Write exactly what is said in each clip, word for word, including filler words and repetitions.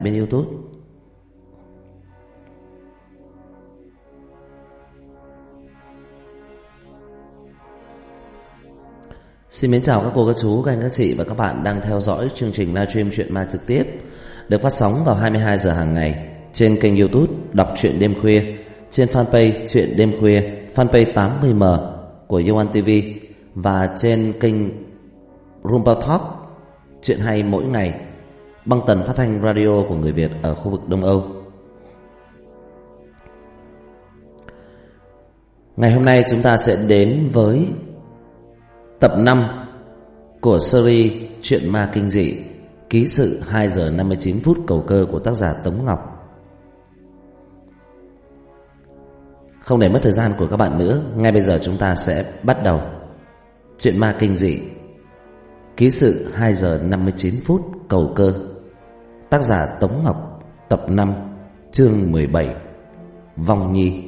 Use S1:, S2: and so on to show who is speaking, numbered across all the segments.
S1: bên YouTube. Xin mến chào các cô, các chú, các anh, các chị và các bạn đang theo dõi chương trình livestream Chuyện Ma trực tiếp được phát sóng vào hai mươi hai giờ hàng ngày trên kênh YouTube Đọc Truyện Đêm Khuya, trên fanpage Chuyện Đêm Khuya, fanpage tám mươi m của Yoan ti vi và trên kênh Rumba Talk Chuyện hay mỗi ngày, băng tần phát thanh radio của người Việt ở khu vực Đông Âu. Ngày hôm nay chúng ta sẽ đến với tập năm của series Chuyện Ma kinh dị, ký sự hai giờ năm mươi chín phút cầu cơ của tác giả Tống Ngọc. Không để mất thời gian của các bạn nữa, ngay bây giờ chúng ta sẽ bắt đầu Chuyện Ma kinh dị, ký sự hai giờ năm mươi chín phút cầu cơ, tác giả Tống Ngọc, tập năm, chương mười bảy, Vong Nhi.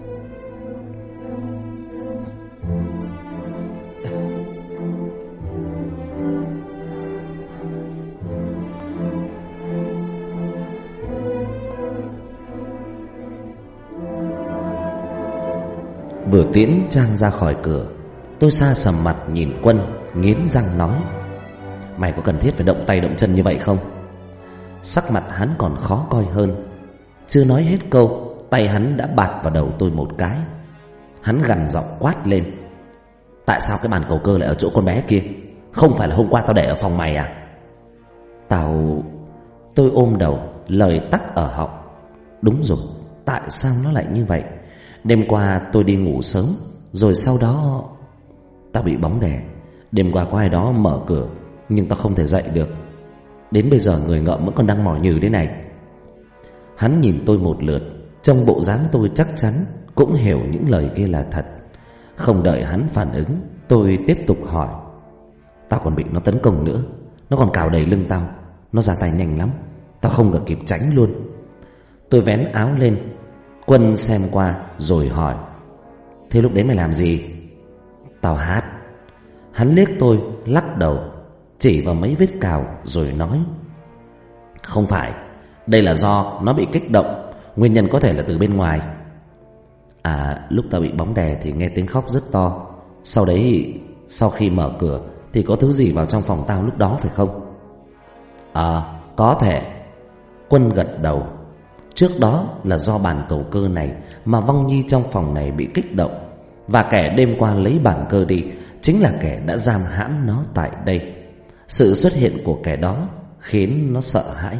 S1: Vừa tiễn Trang ra khỏi cửa, tôi xa sầm mặt nhìn Quân, nghiến răng nói: "Mày có cần thiết phải động tay động chân như vậy không?" Sắc mặt hắn còn khó coi hơn. Chưa nói hết câu, tay hắn đã bạt vào đầu tôi một cái. Hắn gằn giọng quát lên: "Tại sao cái bàn cầu cơ lại ở chỗ con bé kia? Không phải là hôm qua tao để ở phòng mày à?" Tao... Tôi ôm đầu, lời tắc ở họng. Đúng rồi, tại sao nó lại như vậy? Đêm qua tôi đi ngủ sớm, rồi sau đó tao bị bóng đè. Đêm qua có ai đó mở cửa, nhưng tao không thể dậy được. Đến bây giờ người ngợm vẫn còn đang mỏi nhừ thế này. Hắn nhìn tôi một lượt, trong bộ dáng tôi chắc chắn cũng hiểu những lời kia là thật. Không đợi hắn phản ứng, tôi tiếp tục hỏi: "Tao còn bị nó tấn công nữa. Nó còn cào đầy lưng tao. Nó ra tay nhanh lắm, tao không được kịp tránh luôn." Tôi vén áo lên. Quân xem qua rồi hỏi: "Thế lúc đấy mày làm gì?" "Tao hát." Hắn liếc tôi, lắc đầu, chỉ vào mấy vết cào rồi nói: "Không phải, đây là do nó bị kích động. Nguyên nhân có thể là từ bên ngoài." "À, lúc tao bị bóng đè thì nghe tiếng khóc rất to. Sau đấy, sau khi mở cửa thì có thứ gì vào trong phòng tao lúc đó phải không?" "À, có thể." Quân gật đầu. Trước đó là do bàn cầu cơ này mà Vong Nhi trong phòng này bị kích động, và kẻ đêm qua lấy bàn cơ đi chính là kẻ đã giam hãm nó tại đây. Sự xuất hiện của kẻ đó khiến nó sợ hãi.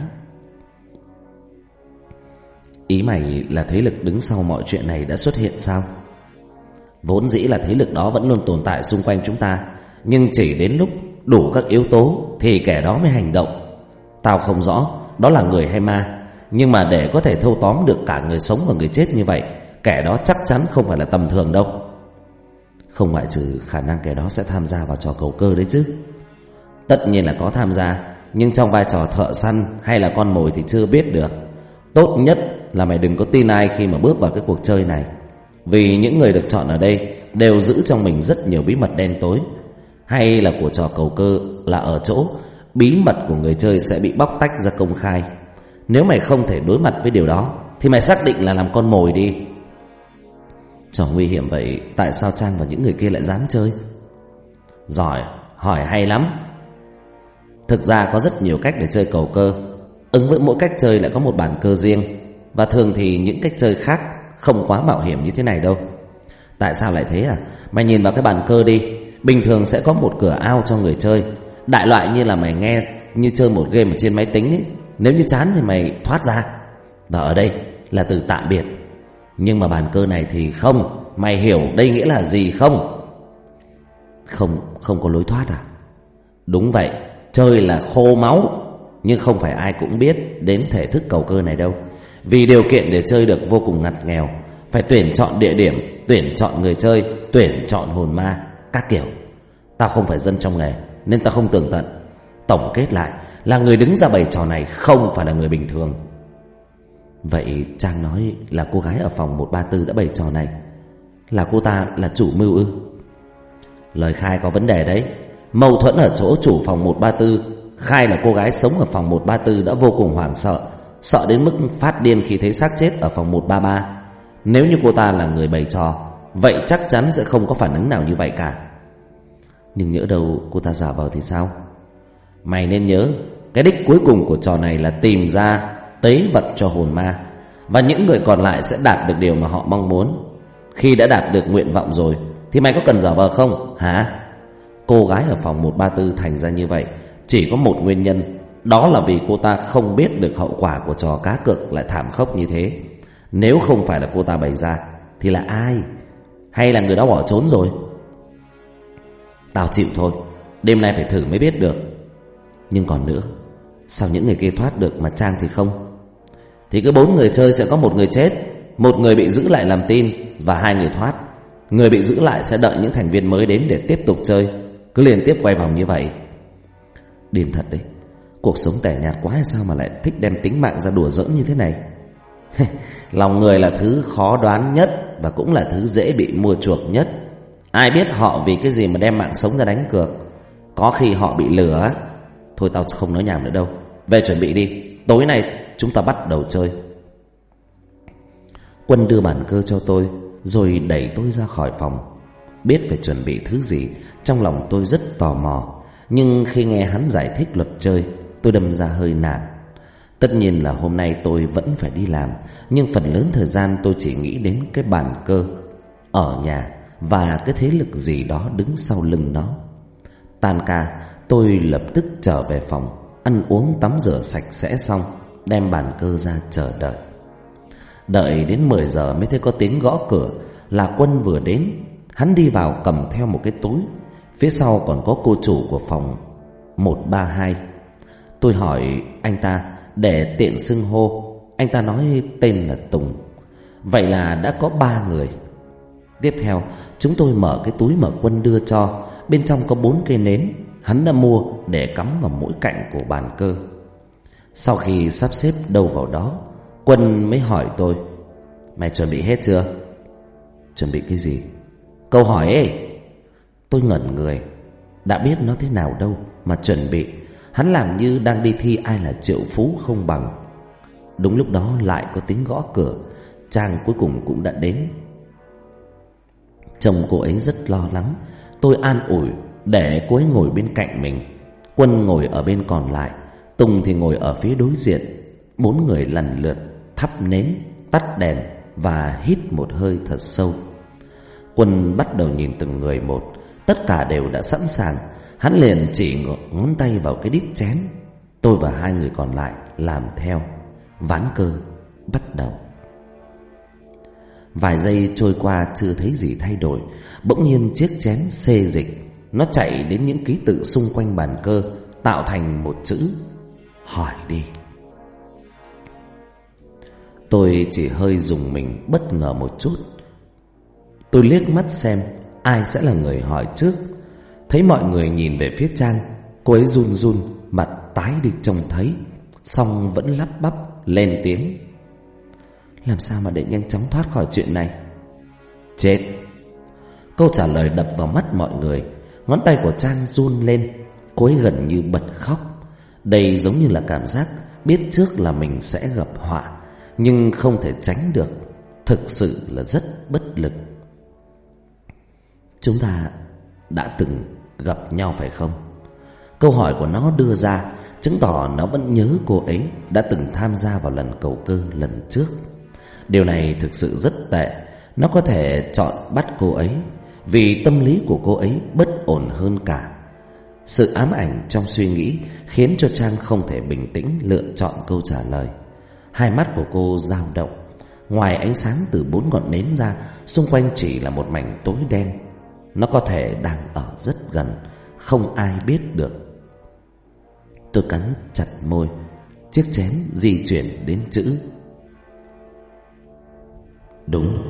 S1: "Ý mày là thế lực đứng sau mọi chuyện này đã xuất hiện sao?" "Vốn dĩ là thế lực đó vẫn luôn tồn tại xung quanh chúng ta, nhưng chỉ đến lúc đủ các yếu tố thì kẻ đó mới hành động. Tao không rõ đó là người hay ma, nhưng mà để có thể thâu tóm được cả người sống và người chết như vậy, kẻ đó chắc chắn không phải là tầm thường đâu." "Không ngoại trừ khả năng kẻ đó sẽ tham gia vào trò cầu cơ đấy chứ?" "Tất nhiên là có tham gia, nhưng trong vai trò thợ săn hay là con mồi thì chưa biết được. Tốt nhất là mày đừng có tin ai khi mà bước vào cái cuộc chơi này, vì những người được chọn ở đây đều giữ trong mình rất nhiều bí mật đen tối. Hay là của trò cầu cơ là ở chỗ bí mật của người chơi sẽ bị bóc tách ra công khai. Nếu mày không thể đối mặt với điều đó thì mày xác định là làm con mồi đi." "Trò nguy hiểm vậy, tại sao Trang và những người kia lại dám chơi?" "Giỏi, hỏi hay lắm. Thực ra có rất nhiều cách để chơi cầu cơ. Ứng với mỗi cách chơi lại có một bản cơ riêng, và thường thì những cách chơi khác không quá mạo hiểm như thế này đâu." "Tại sao lại thế à? Mày nhìn vào cái bàn cơ đi. Bình thường sẽ có một cửa ao cho người chơi, đại loại như là mày nghe như chơi một game ở trên máy tính ấy. Nếu như chán thì mày thoát ra. Và ở đây là từ tạm biệt. Nhưng mà bàn cơ này thì không. Mày hiểu đây nghĩa là gì không?" Không, không có lối thoát à?" "Đúng vậy, chơi là khô máu. Nhưng không phải ai cũng biết đến thể thức cầu cơ này đâu. Vì điều kiện để chơi được vô cùng ngặt nghèo. Phải tuyển chọn địa điểm, tuyển chọn người chơi, tuyển chọn hồn ma, các kiểu. Tao không phải dân trong nghề nên tao không tường tận. Tổng kết lại là người đứng ra bày trò này không phải là người bình thường." "Vậy Trang nói là cô gái ở phòng một ba tư đã bày trò này, là cô ta là chủ mưu ư?" "Lời khai có vấn đề đấy. Mâu thuẫn ở chỗ chủ phòng một ba tư khai là cô gái sống ở phòng một ba tư đã vô cùng hoảng sợ sợ đến mức phát điên khi thấy xác chết ở phòng một ba ba. Nếu như cô ta là người bày trò, vậy chắc chắn sẽ không có phản ứng nào như vậy cả. Nhưng nhỡ đâu cô ta giả vờ thì sao? Mày nên nhớ, cái đích cuối cùng của trò này là tìm ra tế vật cho hồn ma, và những người còn lại sẽ đạt được điều mà họ mong muốn. Khi đã đạt được nguyện vọng rồi thì mày có cần giả vờ không hả? Cô gái ở phòng một ba tư thành ra như vậy chỉ có một nguyên nhân, đó là vì cô ta không biết được hậu quả của trò cá cược lại thảm khốc như thế. Nếu không phải là cô ta bày ra thì là ai? Hay là người đó bỏ trốn rồi? Tao chịu thôi, đêm nay phải thử mới biết được. Nhưng còn nữa, sao những người kia thoát được mà Trang thì không? Thì cứ bốn người chơi sẽ có một người chết, một người bị giữ lại làm tin, và hai người thoát. Người bị giữ lại sẽ đợi những thành viên mới đến để tiếp tục chơi, cứ liên tiếp quay vòng như vậy. Điềm thật đấy, cuộc sống tẻ nhạt quá hay sao mà lại thích đem tính mạng ra đùa giỡn như thế này? Lòng người là thứ khó đoán nhất, và cũng là thứ dễ bị mua chuộc nhất. Ai biết họ vì cái gì mà đem mạng sống ra đánh cược. Có khi họ bị lừa. Thôi tao không nói nhảm nữa đâu, về chuẩn bị đi, tối nay chúng ta bắt đầu chơi. Quân đưa bản cơ cho tôi, rồi đẩy tôi ra khỏi phòng. Biết phải chuẩn bị thứ gì, trong lòng tôi rất tò mò. Nhưng khi nghe hắn giải thích luật chơi, tôi đâm ra hơi nản. Tất nhiên là hôm nay tôi vẫn phải đi làm, nhưng phần lớn thời gian tôi chỉ nghĩ đến cái bàn cơ ở nhà và cái thế lực gì đó đứng sau lưng nó. Tan ca, tôi lập tức trở về phòng, ăn uống tắm rửa sạch sẽ xong, đem bàn cơ ra chờ đợi. Đợi đến mười giờ mới thấy có tiếng gõ cửa. Là Quân vừa đến. Hắn đi vào cầm theo một cái túi, phía sau còn có cô chủ của phòng một ba hai. Tôi hỏi anh ta để tiện xưng hô. Anh ta nói tên là Tùng. Vậy là đã có ba người. Tiếp theo chúng tôi mở cái túi mà Quân đưa cho. Bên trong có bốn cây nến hắn đã mua để cắm vào mỗi cạnh của bàn cơ. Sau khi sắp xếp đâu vào đó, Quân mới hỏi tôi: mày chuẩn bị hết chưa? Chuẩn bị cái gì? Câu hỏi ấy. Tôi ngẩn người. Đã biết nó thế nào đâu mà chuẩn bị. Hắn làm như đang đi thi ai là triệu phú không bằng. Đúng lúc đó lại có tiếng gõ cửa. Trang cuối cùng cũng đã đến. Chồng cô ấy rất lo lắng. Tôi an ủi để cô ấy ngồi bên cạnh mình. Quân ngồi ở bên còn lại, Tùng thì ngồi ở phía đối diện. Bốn người lần lượt thắp nến, tắt đèn và hít một hơi thật sâu. Quân bắt đầu nhìn từng người một. Tất cả đều đã sẵn sàng. Hắn liền chỉ ngón tay vào cái đít chén. Tôi và hai người còn lại làm theo. Ván cơ bắt đầu. Vài giây trôi qua chưa thấy gì thay đổi, bỗng nhiên chiếc chén xê dịch. Nó chạy đến những ký tự xung quanh bàn cơ, tạo thành một chữ: hỏi đi. Tôi chỉ hơi rùng mình bất ngờ một chút. Tôi liếc mắt xem ai sẽ là người hỏi trước. Thấy mọi người nhìn về phía Trang. Cô ấy run run, mặt tái đi trông thấy, xong vẫn lắp bắp lên tiếng: làm sao mà để nhanh chóng thoát khỏi chuyện này? Chết. Câu trả lời đập vào mắt mọi người. Ngón tay của Trang run lên. Cô ấy gần như bật khóc. Đây giống như là cảm giác biết trước là mình sẽ gặp họa, nhưng không thể tránh được. Thực sự là rất bất lực. Chúng ta đã từng gặp nhau phải không? Câu hỏi của nó đưa ra chứng tỏ nó vẫn nhớ cô ấy đã từng tham gia vào lần cầu cơ lần trước. Điều này thực sự rất tệ. Nó có thể chọn bắt cô ấy vì tâm lý của cô ấy bất ổn hơn cả. Sự ám ảnh trong suy nghĩ khiến cho Trang không thể bình tĩnh lựa chọn câu trả lời. Hai mắt của cô dao động. Ngoài ánh sáng từ bốn ngọn nến ra, xung quanh chỉ là một mảnh tối đen. Nó có thể đang ở rất gần, không ai biết được. Tôi cắn chặt môi. Chiếc chén di chuyển đến chữ đúng.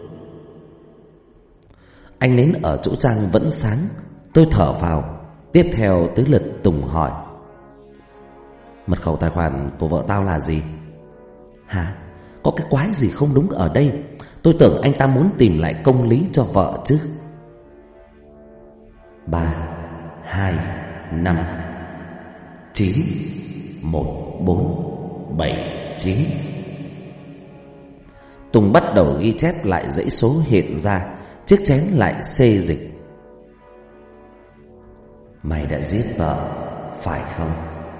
S1: Ánh nến ở chỗ Trang vẫn sáng. Tôi thở vào. Tiếp theo tới lượt Tùng hỏi: mật khẩu tài khoản của vợ tao là gì? Hả? Có cái quái gì không đúng ở đây? Tôi tưởng anh ta muốn tìm lại công lý cho vợ chứ. Ba, hai, năm, chín, một, bốn, bảy, chín. Tùng bắt đầu ghi chép lại dãy số hiện ra. Chiếc chén lại xê dịch. Mày đã giết vợ, phải không?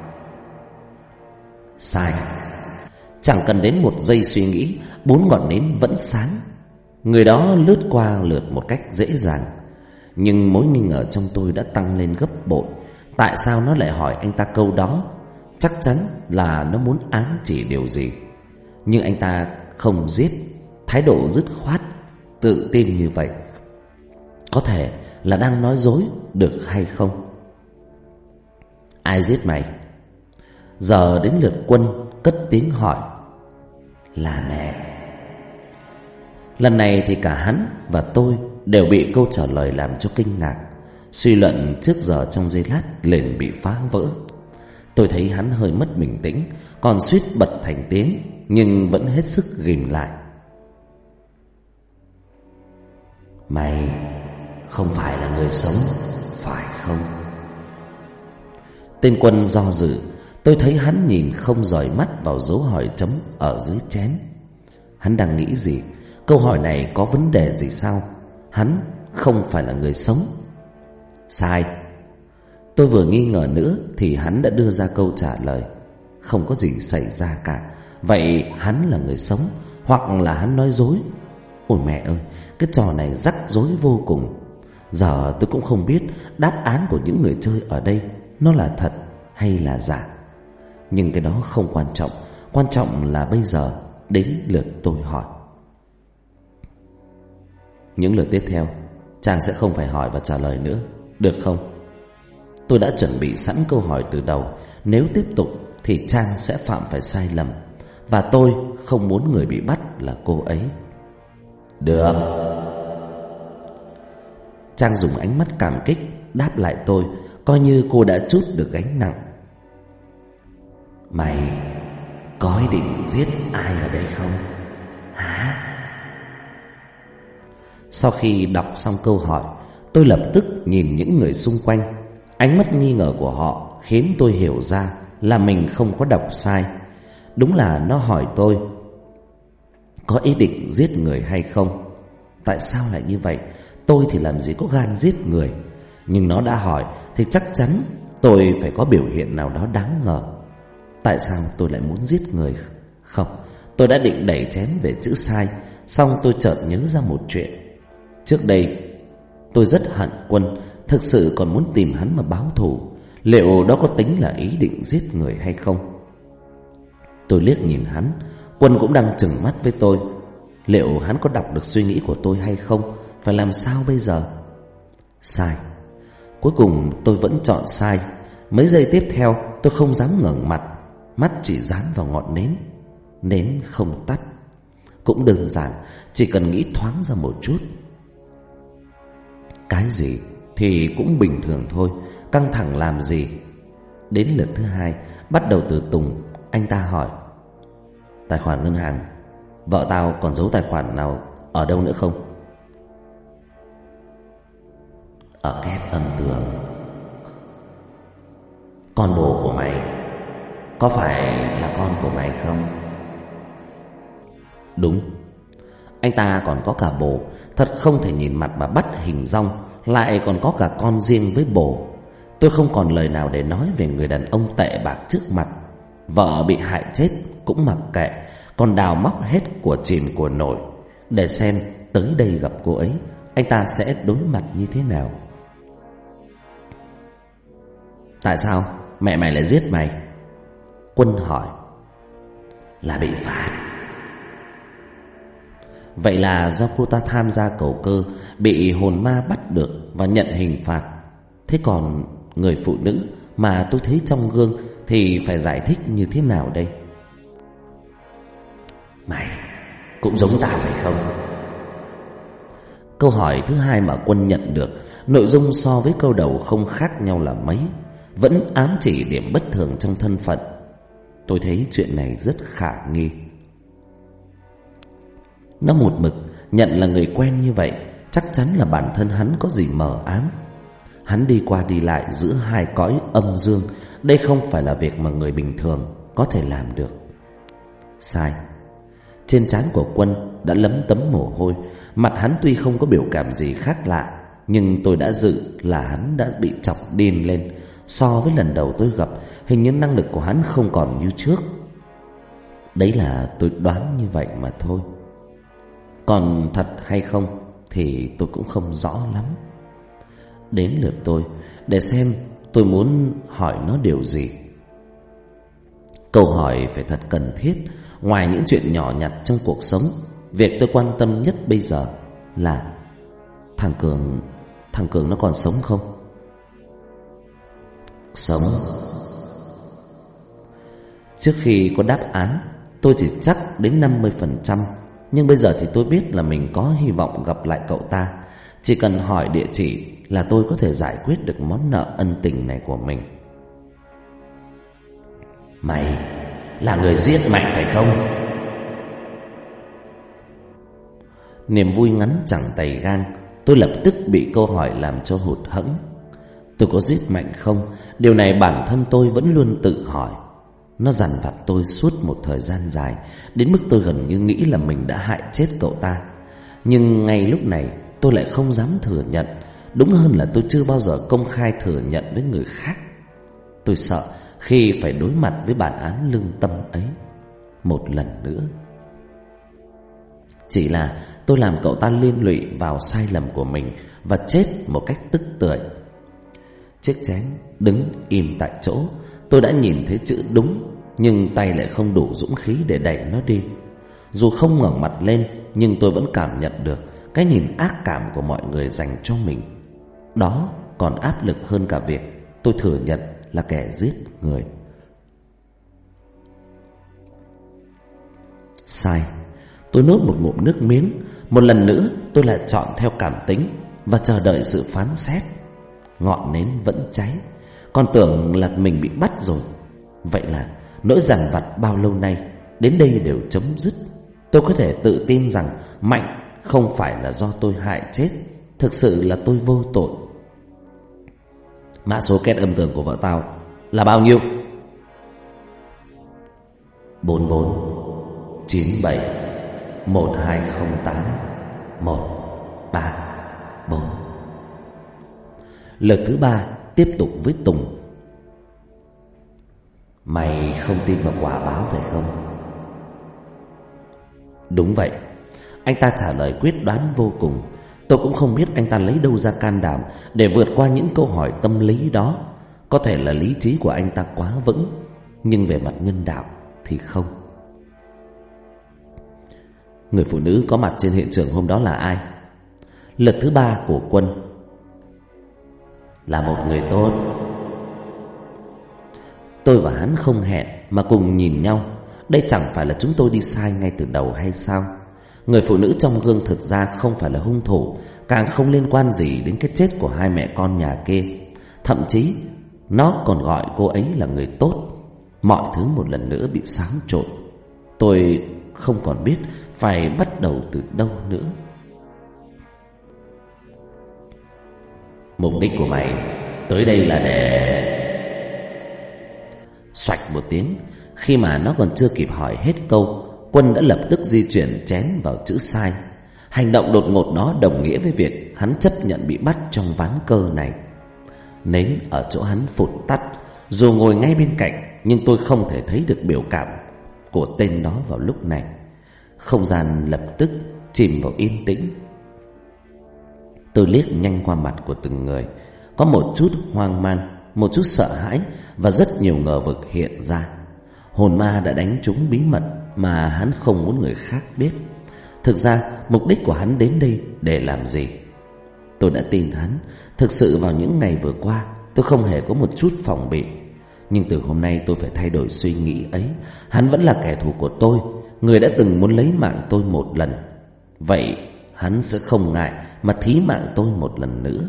S1: Sai. Chẳng cần đến một giây suy nghĩ, bốn ngọn nến vẫn sáng. Người đó lướt qua lượt một cách dễ dàng. Nhưng mối nghi ngờ trong tôi đã tăng lên gấp bội. Tại sao nó lại hỏi anh ta câu đó? Chắc chắn là nó muốn ám chỉ điều gì. Nhưng anh ta không giết. Thái độ dứt khoát, tự tin như vậy, có thể là đang nói dối được hay không? Ai giết mày? Giờ đến lượt Quân cất tiếng hỏi. Là mẹ. Lần này thì cả hắn và tôi đều bị câu trả lời làm cho kinh ngạc. Suy luận trước giờ trong giây lát liền bị phá vỡ. Tôi thấy hắn hơi mất bình tĩnh, còn suýt bật thành tiếng, nhưng vẫn hết sức ghìm lại. Mày không phải là người sống, phải không? Tên Quân do dự. Tôi thấy hắn nhìn không rời mắt vào dấu hỏi chấm ở dưới chén. Hắn đang nghĩ gì? Câu hỏi này có vấn đề gì sao? Hắn không phải là người sống. Sai. Tôi vừa nghi ngờ nữa thì hắn đã đưa ra câu trả lời. Không có gì xảy ra cả. Vậy hắn là người sống, hoặc là hắn nói dối? Ôi mẹ ơi, cái trò này rắc rối vô cùng. Giờ tôi cũng không biết đáp án của những người chơi ở đây nó là thật hay là giả. Nhưng cái đó không quan trọng. Quan trọng là bây giờ đến lượt tôi hỏi. Những lượt tiếp theo Trang sẽ không phải hỏi và trả lời nữa, được không? Tôi đã chuẩn bị sẵn câu hỏi từ đầu. Nếu tiếp tục thì Trang sẽ phạm phải sai lầm, và tôi không muốn người bị bắt là cô ấy. Được. Trang dùng ánh mắt cảm kích đáp lại tôi, coi như cô đã trút được gánh nặng. Mày có ý định giết ai ở đây không? Hả? Sau khi đọc xong câu hỏi, tôi lập tức nhìn những người xung quanh. Ánh mắt nghi ngờ của họ khiến tôi hiểu ra là mình không có đọc sai. Đúng là nó hỏi tôi có ý định giết người hay không. Tại sao lại như vậy? Tôi thì làm gì có gan giết người. Nhưng nó đã hỏi thì chắc chắn tôi phải có biểu hiện nào đó đáng ngờ. Tại sao tôi lại muốn giết người? Không, tôi đã định đẩy chén về chữ sai. Xong tôi chợt nhớ ra một chuyện. Trước đây tôi rất hận Quân, thực sự còn muốn tìm hắn mà báo thù. Liệu đó có tính là ý định giết người hay không? Tôi liếc nhìn hắn. Quân cũng đang trừng mắt với tôi. Liệu hắn có đọc được suy nghĩ của tôi hay không? Phải làm sao bây giờ? Sai. Cuối cùng tôi vẫn chọn sai. Mấy giây tiếp theo tôi không dám ngẩng mặt, mắt chỉ dán vào ngọn nến. Nến không tắt. Cũng đơn giản, chỉ cần nghĩ thoáng ra một chút. Cái gì thì cũng bình thường thôi, căng thẳng làm gì. Đến lượt thứ hai, bắt đầu từ Tùng. Anh ta hỏi: tài khoản ngân hàng, vợ tao còn giấu tài khoản nào ở đâu nữa không? Ở két âm tường. Con bồ của mày có phải là con của mày không? Đúng. Anh ta còn có cả bồ. Thật không thể nhìn mặt mà bắt hình dong, lại còn có cả con riêng với bồ. Tôi không còn lời nào để nói về người đàn ông tệ bạc trước mặt. Vợ bị hại chết cũng mặc kệ, còn đào móc hết của chìm của nổi, để xem tới đây gặp cô ấy anh ta sẽ đối mặt như thế nào. Tại sao mẹ mày lại giết mày? Quân hỏi. Là bị phạt. Vậy là do cô ta tham gia cầu cơ, bị hồn ma bắt được và nhận hình phạt. Thế còn người phụ nữ mà tôi thấy trong gương thì phải giải thích như thế nào đây? Mày cũng giống ta phải không? Câu hỏi thứ hai mà Quân nhận được, nội dung so với câu đầu không khác nhau là mấy, vẫn ám chỉ điểm bất thường trong thân phận. Tôi thấy chuyện này rất khả nghi. Nó một mực nhận là người quen như vậy, chắc chắn là bản thân hắn có gì mờ ám. Hắn đi qua đi lại giữa hai cõi âm dương. Đây không phải là việc mà người bình thường có thể làm được. Sai. Trên trán của Quân đã lấm tấm mồ hôi. Mặt hắn tuy không có biểu cảm gì khác lạ, nhưng tôi đã dự là hắn đã bị chọc điên lên. So với lần đầu tôi gặp, hình như năng lực của hắn không còn như trước. Đấy là tôi đoán như vậy mà thôi. Còn thật hay không thì tôi cũng không rõ lắm. Đến lượt tôi để xem tôi muốn hỏi nó điều gì. Câu hỏi phải thật cần thiết. Ngoài những chuyện nhỏ nhặt trong cuộc sống, việc tôi quan tâm nhất bây giờ là Thằng Cường Thằng Cường nó còn sống không? Sống. Trước khi có đáp án, tôi chỉ chắc đến năm mươi phần trăm. Nhưng bây giờ thì tôi biết là mình có hy vọng gặp lại cậu ta. Chỉ cần hỏi địa chỉ là tôi có thể giải quyết được món nợ ân tình này của mình. Mày là người giết Mạnh phải không? Niềm vui ngắn chẳng tày gan, tôi lập tức bị câu hỏi làm cho hụt hẫng. Tôi có giết Mạnh không? Điều này bản thân tôi vẫn luôn tự hỏi. Nó dằn vặt tôi suốt một thời gian dài, đến mức tôi gần như nghĩ là mình đã hại chết cậu ta. Nhưng ngay lúc này tôi lại không dám thừa nhận. Đúng hơn là tôi chưa bao giờ công khai thừa nhận với người khác. Tôi sợ khi phải đối mặt với bản án lương tâm ấy một lần nữa. Chỉ là tôi làm cậu ta liên lụy vào sai lầm của mình và chết một cách tức tưởi. Chiếc chén đứng im tại chỗ. Tôi đã nhìn thấy chữ đúng, nhưng tay lại không đủ dũng khí để đẩy nó đi. Dù không ngẩng mặt lên, nhưng tôi vẫn cảm nhận được cái nhìn ác cảm của mọi người dành cho mình. Đó còn áp lực hơn cả việc tôi thừa nhận là kẻ giết người. Sai. Tôi nuốt một ngụm nước miếng. Một lần nữa tôi lại chọn theo cảm tính và chờ đợi sự phán xét. Ngọn nến vẫn cháy. Còn tưởng là mình bị bắt rồi. Vậy là nỗi dằn vặt bao lâu nay đến đây đều chấm dứt. Tôi có thể tự tin rằng Mạnh không phải là do tôi hại chết. Thực sự là tôi vô tội. Mã số két âm tường của vợ tao là bao nhiêu? Bốn bốn chín bảy một hai không tám một ba bốn. Lượt thứ ba tiếp tục với Tùng. Mày không tin vào quả báo phải không? Đúng vậy. Anh ta trả lời quyết đoán vô cùng. Tôi cũng không biết anh ta lấy đâu ra can đảm để vượt qua những câu hỏi tâm lý đó. Có thể là lý trí của anh ta quá vững, nhưng về mặt nhân đạo thì không. Người phụ nữ có mặt trên hiện trường hôm đó là ai? Lượt thứ ba của Quân. Là một người tốt. Tôi và hắn không hẹn mà cùng nhìn nhau. Đây chẳng phải là chúng tôi đi sai ngay từ đầu hay sao? Người phụ nữ trong gương thực ra không phải là hung thủ, càng không liên quan gì đến cái chết của hai mẹ con nhà kia. Thậm chí nó còn gọi cô ấy là người tốt. Mọi thứ một lần nữa bị xáo trộn. Tôi không còn biết phải bắt đầu từ đâu nữa. Mục đích của mày tới đây là để... Xoạch một tiếng. Khi mà nó còn chưa kịp hỏi hết câu, Quân đã lập tức di chuyển chén vào chữ sai. Hành động đột ngột đó đồng nghĩa với việc hắn chấp nhận bị bắt trong ván cờ này. Nến ở chỗ hắn phụt tắt. Dù ngồi ngay bên cạnh, nhưng tôi không thể thấy được biểu cảm của tên đó vào lúc này. Không gian lập tức chìm vào yên tĩnh. Tôi liếc nhanh qua mặt của từng người. Có một chút hoang mang, một chút sợ hãi và rất nhiều ngờ vực hiện ra. Hồn ma đã đánh trúng bí mật mà hắn không muốn người khác biết. Thực ra mục đích của hắn đến đây để làm gì? Tôi đã tin hắn. Thực sự vào những ngày vừa qua tôi không hề có một chút phòng bị. Nhưng từ hôm nay tôi phải thay đổi suy nghĩ ấy. Hắn vẫn là kẻ thù của tôi, người đã từng muốn lấy mạng tôi một lần. Vậy hắn sẽ không ngại mà thí mạng tôi một lần nữa.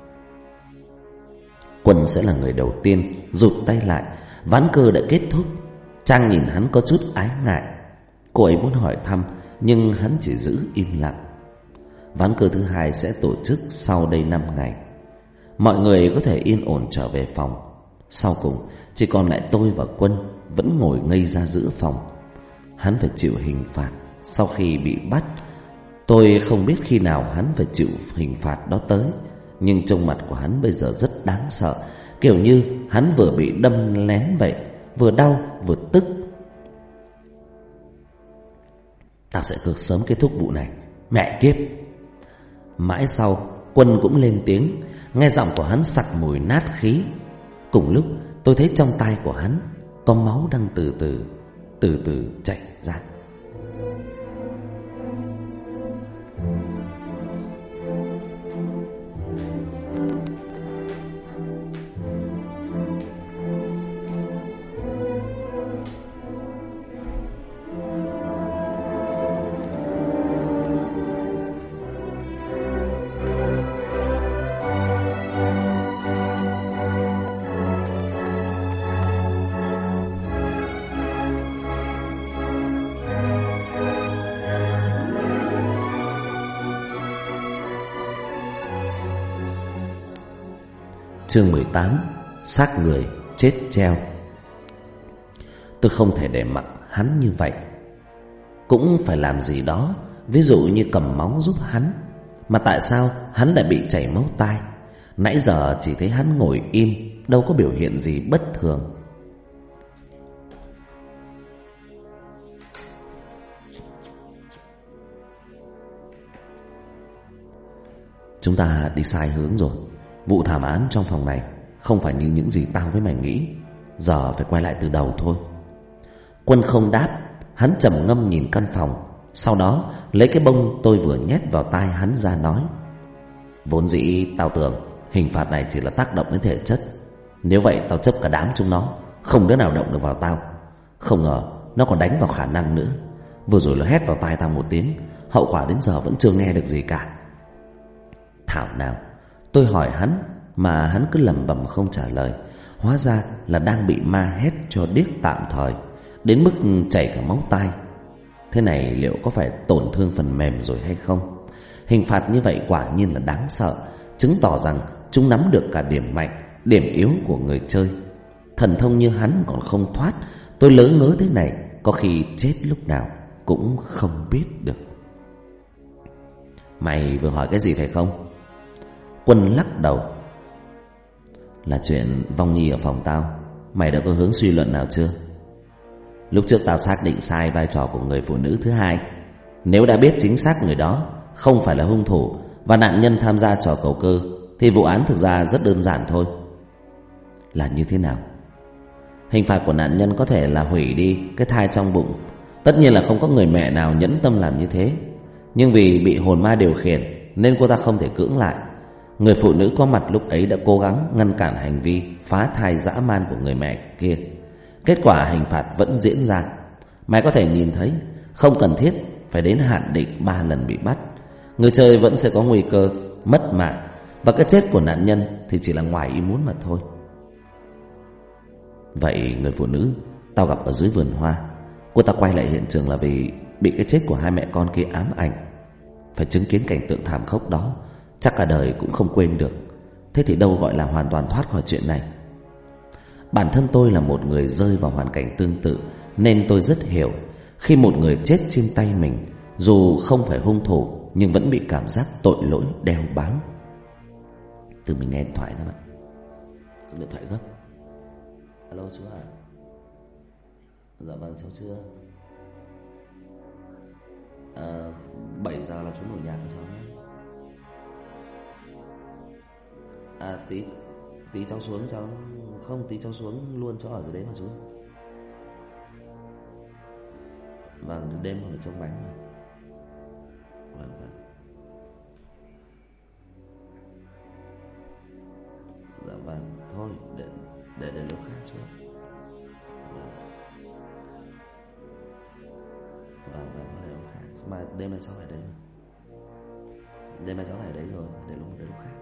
S1: Quân sẽ là người đầu tiên rụt tay lại. Ván cờ đã kết thúc. Trang nhìn hắn có chút ái ngại. Cô ấy muốn hỏi thăm, nhưng hắn chỉ giữ im lặng. Ván cờ thứ hai sẽ tổ chức sau đây năm ngày. Mọi người có thể yên ổn trở về phòng. Sau cùng chỉ còn lại tôi và Quân vẫn ngồi ngây ra giữa phòng. hắn phải chịu hình phạt sau khi bị bắt. Tôi không biết khi nào hắn phải chịu hình phạt đó tới, nhưng trông mặt của hắn bây giờ rất đáng sợ, kiểu như hắn vừa bị đâm lén vậy, vừa đau vừa tức. Tao sẽ cực sớm kết thúc vụ này, mẹ kiếp. Mãi sau, Quân cũng lên tiếng. Nghe giọng của hắn sặc mùi nát khí. Cùng lúc tôi thấy trong tai của hắn có máu đang từ từ Từ từ chảy ra. Chương mười tám. Xác người chết treo. Tôi không thể để mặc hắn như vậy, cũng phải làm gì đó, ví dụ như cầm máu giúp hắn. Mà tại sao hắn lại bị chảy máu tai? Nãy giờ chỉ thấy hắn ngồi im, đâu có biểu hiện gì bất thường. Chúng ta đi sai hướng rồi. Vụ thảm án trong phòng này không phải như những gì tao với mày nghĩ. Giờ phải quay lại từ đầu thôi. Quân không đáp. Hắn trầm ngâm nhìn căn phòng, sau đó lấy cái bông tôi vừa nhét vào tai hắn ra nói: vốn dĩ tao tưởng hình phạt này chỉ là tác động đến thể chất. Nếu vậy tao chấp cả đám chúng nó, không đứa nào động được vào tao. Không ngờ nó còn đánh vào khả năng nữa. Vừa rồi nó hét vào tai tao một tiếng, hậu quả đến giờ vẫn chưa nghe được gì cả. Thảo nào, tôi hỏi hắn mà hắn cứ lẩm bẩm không trả lời. Hóa ra là đang bị ma hét cho điếc tạm thời, đến mức chảy cả máu tai. Thế này liệu có phải tổn thương phần mềm rồi hay không? Hình phạt như vậy quả nhiên là đáng sợ, chứng tỏ rằng chúng nắm được cả điểm mạnh, điểm yếu của người chơi. Thần thông như hắn còn không thoát, tôi lỡ ngớ thế này, có khi chết lúc nào cũng không biết được. Mày vừa hỏi cái gì phải không? Quân lắc đầu. Là chuyện Vong Nhi ở phòng tao. Mày đã có hướng suy luận nào chưa? Lúc trước tao xác định sai vai trò của người phụ nữ thứ hai. Nếu đã biết chính xác người đó không phải là hung thủ và nạn nhân tham gia trò cầu cơ, thì vụ án thực ra rất đơn giản thôi. Là như thế nào? Hình phạt của nạn nhân có thể là hủy đi cái thai trong bụng. Tất nhiên là không có người mẹ nào nhẫn tâm làm như thế, nhưng vì bị hồn ma điều khiển nên cô ta không thể cưỡng lại. Người phụ nữ có mặt lúc ấy đã cố gắng ngăn cản hành vi phá thai dã man của người mẹ kia. Kết quả hình phạt vẫn diễn ra. Mày có thể nhìn thấy, không cần thiết phải đến hạn định ba lần bị bắt, người chơi vẫn sẽ có nguy cơ mất mạng, và cái chết của nạn nhân thì chỉ là ngoài ý muốn mà thôi. Vậy người phụ nữ tao gặp ở dưới vườn hoa, cô ta quay lại hiện trường là vì bị cái chết của hai mẹ con kia ám ảnh. Phải chứng kiến cảnh tượng thảm khốc đó, chắc cả đời cũng không quên được. Thế thì đâu gọi là hoàn toàn thoát khỏi chuyện này. Bản thân tôi là một người rơi vào hoàn cảnh tương tự, nên tôi rất hiểu khi một người chết trên tay mình, dù không phải hung thủ nhưng vẫn bị cảm giác tội lỗi đeo bám. Từ mình nghe điện thoại các bạn. Điện thoại gấp. Alo chú à? Dạ vâng cháu chưa. À, bảy giờ là chú nổi nhạc của cháu nhé. À tí Tí cháu xuống cháu. Không, tí cháu xuống luôn chỗ ở dưới đấy mà chú. Vâng, đêm rồi trông bánh mà. Vâng vâng. Dạ vâng, thôi để để để lúc khác chú. Vâng. Vâng vâng, để lúc khác. Mà đêm nay cháu phải đấy. Đêm nay cháu phải đấy rồi, để lúc để lúc khác.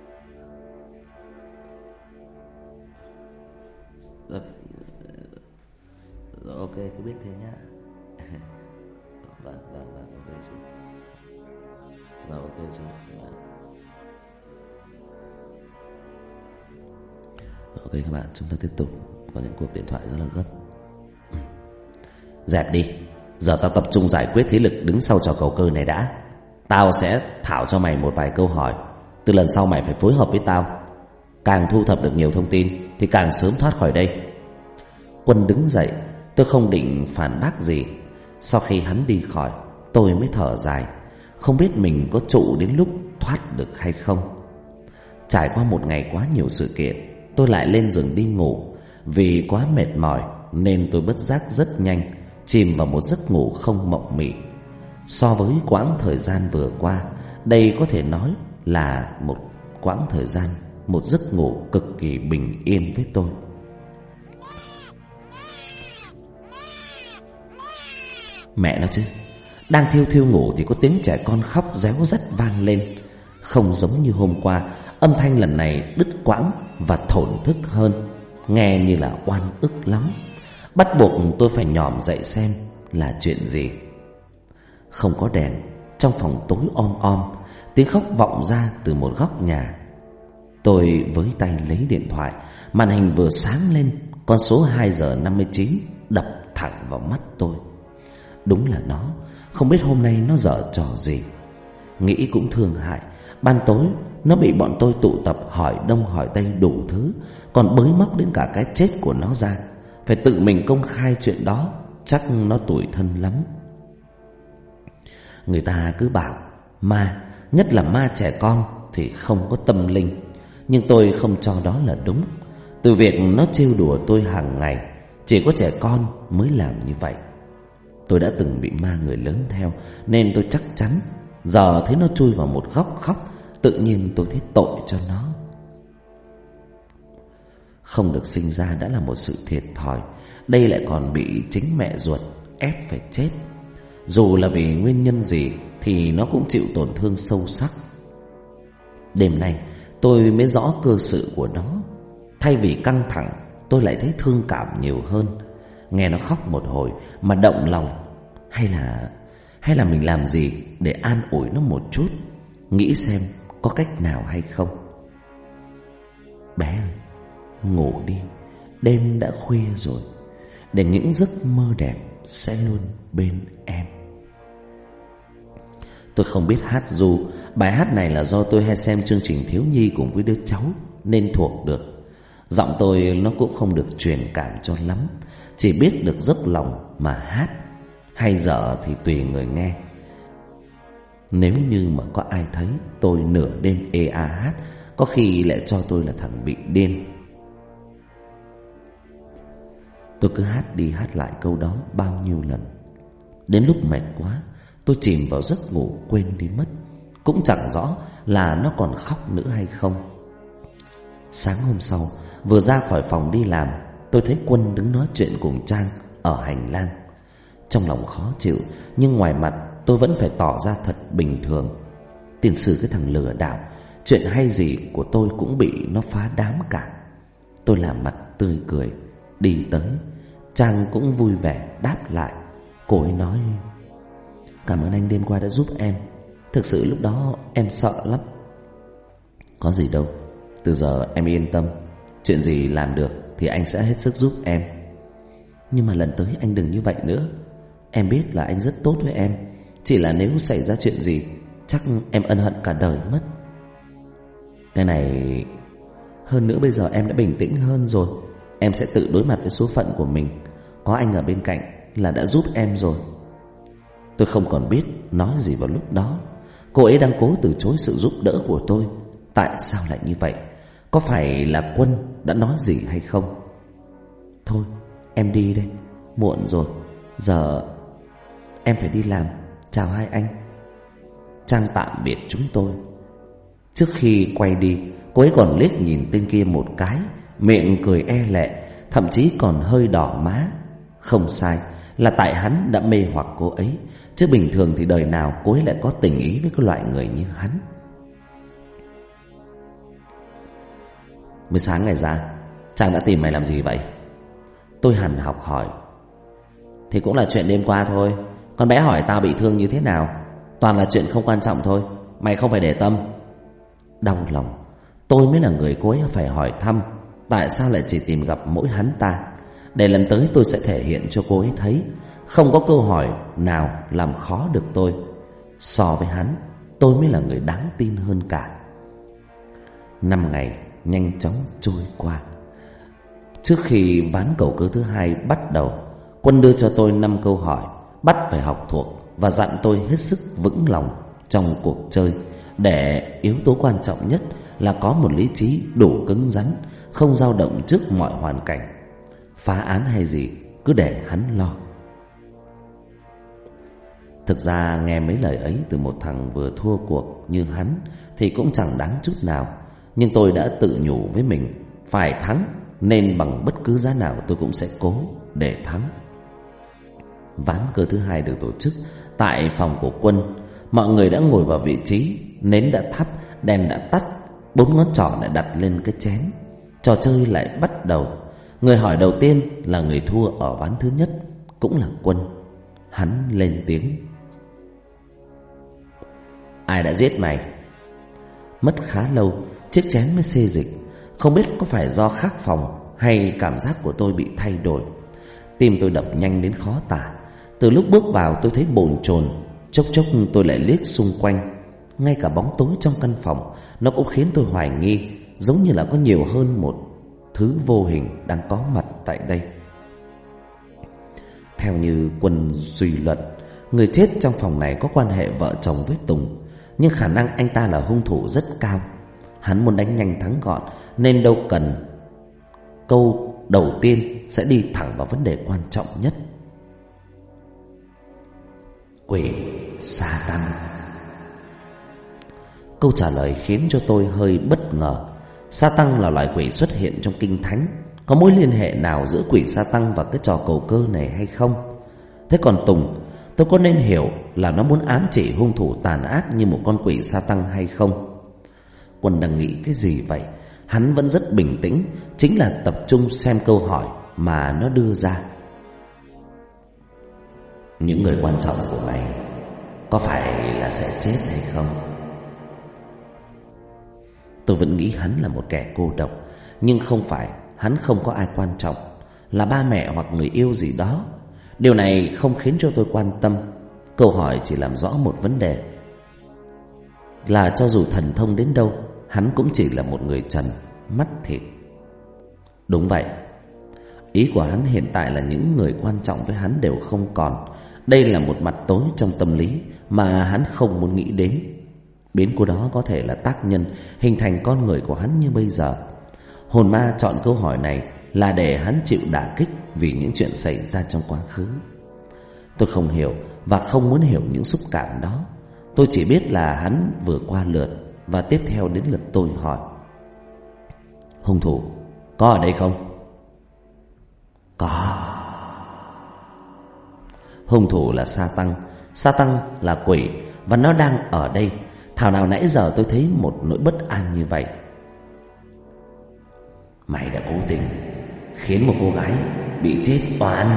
S1: Rồi, rồi ok, cứ biết thế nhá. Vâng vâng vâng, ok chú. Vâng ok chú. Vâng. Ok các bạn, chúng ta tiếp tục. Có những cuộc điện thoại rất là gấp. Dẹp đi, Giờ tao tập trung giải quyết thế lực đứng sau trò cầu cơ này đã. Tao sẽ thảo cho mày một vài câu hỏi. Từ lần sau mày phải phối hợp với tao. Càng thu thập được nhiều thông tin thì càng sớm thoát khỏi đây. Quân đứng dậy. Tôi không định phản bác gì. Sau khi hắn đi khỏi, tôi mới thở dài. Không biết mình có trụ đến lúc thoát được hay không. Trải qua một ngày quá nhiều sự kiện, tôi lại lên giường đi ngủ. Vì quá mệt mỏi nên tôi bất giác rất nhanh chìm vào một giấc ngủ không mộng mị. So với quãng thời gian vừa qua, đây có thể nói là một quãng thời gian, một giấc ngủ cực kỳ bình yên với tôi. Mẹ nó chứ, đang thiêu thiêu ngủ thì có tiếng trẻ con khóc réo rắt vang lên. Không giống như hôm qua, âm thanh lần này đứt quãng và thổn thức hơn, nghe như là oan ức lắm. Bắt buộc tôi phải nhòm dậy xem là chuyện gì. Không có đèn, trong phòng tối om om, tiếng khóc vọng ra từ một góc nhà. Tôi với tay lấy điện thoại, màn hình vừa sáng lên, con số hai giờ năm mươi chín đập thẳng vào mắt tôi. Đúng là nó, không biết hôm nay nó giở trò gì. Nghĩ cũng thương hại, ban tối nó bị bọn tôi tụ tập hỏi đông hỏi tây đủ thứ, còn bới móc đến cả cái chết của nó ra. Phải tự mình công khai chuyện đó, chắc nó tủi thân lắm. Người ta cứ bảo ma, nhất là ma trẻ con thì không có tâm linh. Nhưng tôi không cho đó là đúng. Từ việc nó trêu đùa tôi hàng ngày, chỉ có trẻ con mới làm như vậy. Tôi đã từng bị ma người lớn theo, nên tôi chắc chắn. Giờ thấy nó chui vào một góc khóc, tự nhiên tôi thấy tội cho nó. Không được sinh ra đã là một sự thiệt thòi, đây lại còn bị chính mẹ ruột ép phải chết. Dù là vì nguyên nhân gì thì nó cũng chịu tổn thương sâu sắc. Đêm nay tôi mới rõ cơ sự của nó. Thay vì căng thẳng, tôi lại thấy thương cảm nhiều hơn. Nghe nó khóc một hồi mà động lòng. Hay là Hay là mình làm gì để an ủi nó một chút, nghĩ xem có cách nào hay không. Bé ơi, ngủ đi, đêm đã khuya rồi, để những giấc mơ đẹp sẽ luôn bên em. Tôi không biết hát ru. Bài hát này là do tôi hay xem chương trình thiếu nhi cùng với đứa cháu nên thuộc được. Giọng tôi nó cũng không được truyền cảm cho lắm, chỉ biết được dốc lòng mà hát. Hay dở thì tùy người nghe. Nếu như mà có ai thấy tôi nửa đêm ê a hát, có khi lại cho tôi là thằng bị điên. Tôi cứ hát đi hát lại câu đó bao nhiêu lần. Đến lúc mệt quá, tôi chìm vào giấc ngủ quên đi mất. Cũng chẳng rõ là nó còn khóc nữa hay không. Sáng hôm sau, vừa ra khỏi phòng đi làm, tôi thấy Quân đứng nói chuyện cùng Trang ở hành lang. Trong lòng khó chịu, nhưng ngoài mặt tôi vẫn phải tỏ ra thật bình thường. Tiền sử cái thằng lừa đảo, chuyện hay gì của tôi cũng bị nó phá đám cả. Tôi làm mặt tươi cười, đi tới. Trang cũng vui vẻ đáp lại. Cô ấy nói: cảm ơn anh đêm qua đã giúp em. Thực sự lúc đó em sợ lắm. Có gì đâu, từ giờ em yên tâm. Chuyện gì làm được thì anh sẽ hết sức giúp em. Nhưng mà lần tới anh đừng như vậy nữa. Em biết là anh rất tốt với em, chỉ là nếu xảy ra chuyện gì chắc em ân hận cả đời mất. Cái này, hơn nữa bây giờ em đã bình tĩnh hơn rồi. Em sẽ tự đối mặt với số phận của mình. Có anh ở bên cạnh là đã giúp em rồi. Tôi không còn biết nói gì vào lúc đó. Cô ấy đang cố từ chối sự giúp đỡ của tôi. Tại sao lại như vậy? Có phải là Quân đã nói gì hay không? Thôi em đi đây, muộn rồi. Giờ em phải đi làm. Chào hai anh. Trang tạm biệt chúng tôi. Trước khi quay đi, cô ấy còn liếc nhìn tên kia một cái, miệng cười e lệ, thậm chí còn hơi đỏ má. Không sai, là tại hắn đã mê hoặc cô ấy, chứ bình thường thì đời nào cô ấy lại có tình ý với cái loại người như hắn. Mới sáng ngày ra, Trang đã tìm mày làm gì vậy? Tôi hằn học hỏi. Thì cũng là chuyện đêm qua thôi. Con bé hỏi tao bị thương như thế nào. Toàn là chuyện không quan trọng thôi, mày không phải để tâm. Đau lòng, tôi mới là người cô ấy phải hỏi thăm. Tại sao lại chỉ tìm gặp mỗi hắn ta? Để lần tới tôi sẽ thể hiện cho cô ấy thấy Không có câu hỏi nào làm khó được tôi. So với hắn, tôi mới là người đáng tin hơn cả. Năm ngày nhanh chóng trôi qua. Trước khi ván cầu cơ thứ hai bắt đầu, Quân đưa cho tôi năm câu hỏi bắt phải học thuộc và dặn tôi hết sức vững lòng trong cuộc chơi, để yếu tố quan trọng nhất là có một lý trí đủ cứng rắn, không dao động trước mọi hoàn cảnh. Phá án hay gì cứ để hắn lo. Thực ra nghe mấy lời ấy từ một thằng vừa thua cuộc như hắn thì cũng chẳng đáng chút nào. Nhưng tôi đã tự nhủ với mình phải thắng, nên bằng bất cứ giá nào tôi cũng sẽ cố để thắng. Ván cờ thứ hai được tổ chức tại phòng của Quân. Mọi người đã ngồi vào vị trí, nến đã thắp, đèn đã tắt, bốn ngón trỏ lại đặt lên cái chén. Trò chơi lại bắt đầu. Người hỏi đầu tiên là người thua ở ván thứ nhất, cũng là Quân. Hắn lên tiếng: "Ai đã giết mày?" Mất khá lâu chiếc chén mới xê dịch. Không biết có phải do khác phòng hay cảm giác của tôi bị thay đổi. Tim tôi đập nhanh đến khó tả. Từ lúc bước vào tôi thấy bồn chồn. Chốc chốc tôi lại liếc xung quanh. Ngay cả bóng tối trong căn phòng nó cũng khiến tôi hoài nghi, giống như là có nhiều hơn một thứ vô hình đang có mặt tại đây. Theo như Quân suy luận, người chết trong phòng này có quan hệ vợ chồng với Tùng, nhưng khả năng anh ta là hung thủ rất cao. Hắn muốn đánh nhanh thắng gọn, nên đâu cần câu đầu tiên sẽ đi thẳng vào vấn đề quan trọng nhất. Quỷ sa tăng. Câu trả lời khiến cho tôi hơi bất ngờ. Sa tăng là loại quỷ xuất hiện trong kinh thánh. Có mối liên hệ nào giữa quỷ sa tăng và cái trò cầu cơ này hay không? Thế còn Tùng, tôi có nên hiểu là nó muốn ám chỉ hung thủ tàn ác như một con quỷ sa tăng hay không? Quân đang nghĩ cái gì vậy? Hắn vẫn rất bình tĩnh, chính là tập trung xem câu hỏi mà nó đưa ra. Những người quan trọng của mày có phải là sẽ chết hay không? Tôi vẫn nghĩ hắn là một kẻ cô độc. Nhưng không phải, hắn không có ai quan trọng, là ba mẹ hoặc người yêu gì đó. Điều này không khiến cho tôi quan tâm. Câu hỏi chỉ làm rõ một vấn đề, là cho dù thần thông đến đâu, hắn cũng chỉ là một người trần, mắt thịt. Đúng vậy. Ý của hắn hiện tại là những người quan trọng với hắn đều không còn. Đây là một mặt tối trong tâm lý mà hắn không muốn nghĩ đến. Biến cố đó có thể là tác nhân hình thành con người của hắn như bây giờ. Hồn ma chọn câu hỏi này là để hắn chịu đả kích vì những chuyện xảy ra trong quá khứ. Tôi không hiểu và không muốn hiểu những xúc cảm đó. Tôi chỉ biết là hắn vừa qua lượt, và tiếp theo đến lượt tôi hỏi: hung thủ có ở đây không? Có. Hung thủ là sa tăng. Sa tăng là quỷ, và nó đang ở đây. Thảo nào nãy giờ tôi thấy một nỗi bất an như vậy. Mày đã cố tình khiến một cô gái bị chết oan.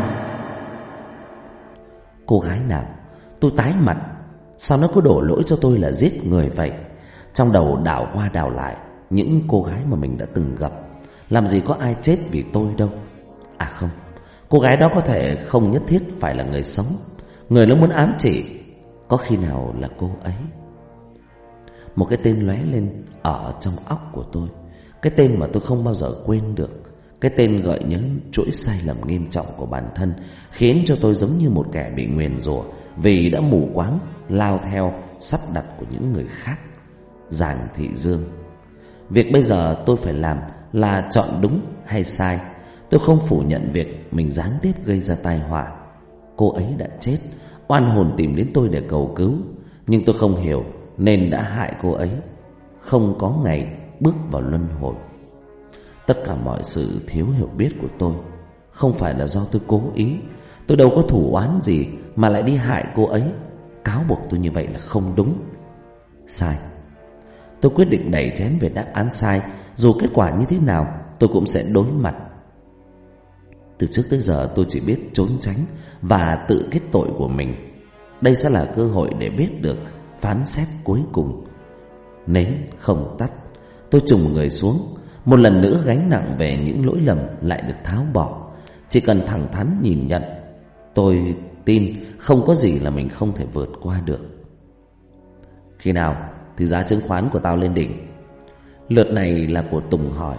S1: Cô gái nào? Tôi tái mặt. Sao nó cứ đổ lỗi cho tôi là giết người vậy? Trong đầu đảo qua đảo lại những cô gái mà mình đã từng gặp. Làm gì có ai chết vì tôi đâu. À không, cô gái đó có thể không nhất thiết phải là người sống. Người nó muốn ám chỉ có khi nào là cô ấy. Một cái tên lóe lên ở trong óc của tôi. Cái tên mà tôi không bao giờ quên được. Cái tên gợi nhớ chuỗi sai lầm nghiêm trọng của bản thân, khiến cho tôi giống như một kẻ bị nguyền rủa vì đã mù quáng lao theo sắp đặt của những người khác. Giàng Thị Dương. Việc bây giờ tôi phải làm là chọn đúng hay sai. Tôi không phủ nhận việc mình gián tiếp gây ra tai họa. Cô ấy đã chết, oan hồn tìm đến tôi để cầu cứu. Nhưng tôi không hiểu nên đã hại cô ấy, không có ngày bước vào luân hồi. Tất cả mọi sự thiếu hiểu biết của tôi không phải là do tôi cố ý. Tôi đâu có thủ oán gì mà lại đi hại cô ấy. Cáo buộc tôi như vậy là không đúng. Sai. Tôi quyết định đẩy chén về đáp án sai. Dù kết quả như thế nào tôi cũng sẽ đối mặt. Từ trước tới giờ tôi chỉ biết trốn tránh và tự kết tội của mình. Đây sẽ là cơ hội để biết được phán xét cuối cùng. Nến không tắt, tôi trùng người xuống. Một lần nữa gánh nặng về những lỗi lầm lại được tháo bỏ. Chỉ cần thẳng thắn nhìn nhận, tôi tin không có gì là mình không thể vượt qua được. Khi nào thì giá chứng khoán của tao lên đỉnh? Lượt này là của Tùng hỏi.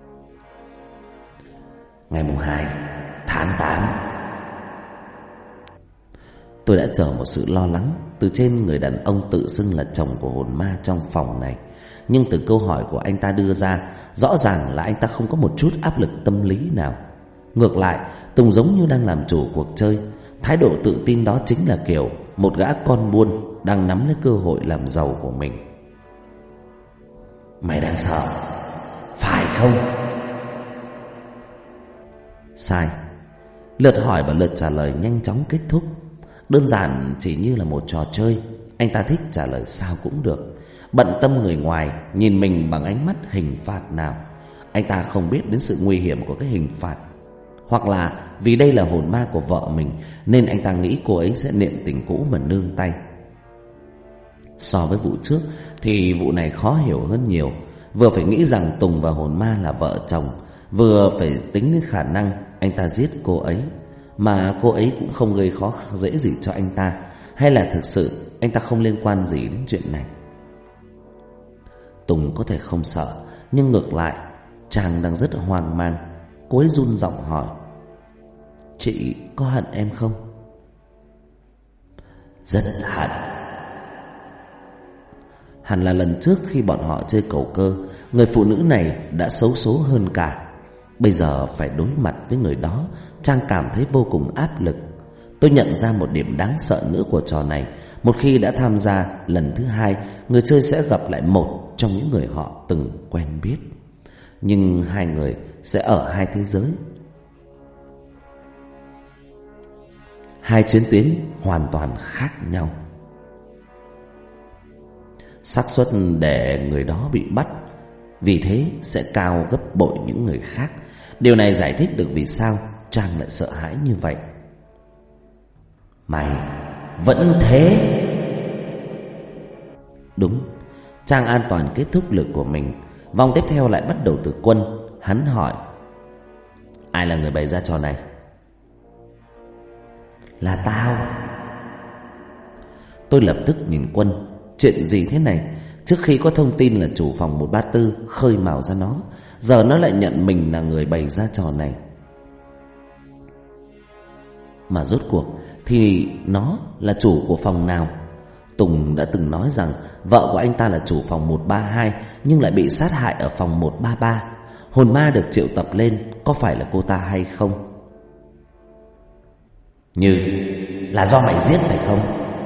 S1: Ngày mùng hai tháng tám. Tôi đã chờ một sự lo lắng từ trên người đàn ông tự xưng là chồng của hồn ma trong phòng này. Nhưng từ câu hỏi của anh ta đưa ra, rõ ràng là anh ta không có một chút áp lực tâm lý nào. Ngược lại, Tùng giống như đang làm chủ cuộc chơi. Thái độ tự tin đó chính là kiểu một gã con buôn đang nắm lấy cơ hội làm giàu của mình. Mày đang sợ, phải không? Sai. Lượt hỏi và lượt trả lời nhanh chóng kết thúc. Đơn giản chỉ như là một trò chơi. Anh ta thích trả lời sao cũng được, bận tâm người ngoài nhìn mình bằng ánh mắt hình phạt nào. Anh ta không biết đến sự nguy hiểm của cái hình phạt, hoặc là vì đây là hồn ma của vợ mình nên anh ta nghĩ cô ấy sẽ niệm tình cũ mà nương tay. So với vụ trước thì vụ này khó hiểu hơn nhiều. Vừa phải nghĩ rằng Tùng và hồn ma là vợ chồng, vừa phải tính đến khả năng anh ta giết cô ấy, mà cô ấy cũng không gây khó dễ gì cho anh ta, hay là thực sự anh ta không liên quan gì đến chuyện này. Tùng có thể không sợ, nhưng ngược lại Trang đang rất hoang mang. Cô ấy run giọng hỏi: Chị có hận em không? Rất hận. Hẳn là lần trước khi bọn họ chơi cầu cơ, người phụ nữ này đã xấu số hơn cả. Bây giờ phải đối mặt với người đó, Trang cảm thấy vô cùng áp lực. Tôi nhận ra một điểm đáng sợ nữa của trò này. Một khi đã tham gia lần thứ hai, người chơi sẽ gặp lại một trong những người họ từng quen biết. Nhưng hai người sẽ ở hai thế giới, hai chuyến tuyến hoàn toàn khác nhau. Xác suất để người đó bị bắt vì thế sẽ cao gấp bội những người khác. Điều này giải thích được vì sao Trang lại sợ hãi như vậy. Mày vẫn thế? Đúng. Trang an toàn kết thúc lượt của mình. Vòng tiếp theo lại bắt đầu từ Quân. Hắn hỏi: Ai là người bày ra trò này? Là tao. Tôi lập tức nhìn Quân. Chuyện gì thế này? Trước khi có thông tin là chủ phòng một ba tư khơi mào ra nó, giờ nó lại nhận mình là người bày ra trò này. Mà rốt cuộc thì nó là chủ của phòng nào? Tùng đã từng nói rằng vợ của anh ta là chủ phòng một ba hai, nhưng lại bị sát hại ở phòng một ba ba. Hồn ma được triệu tập lên, có phải là cô ta hay không? Như là do mày giết phải không?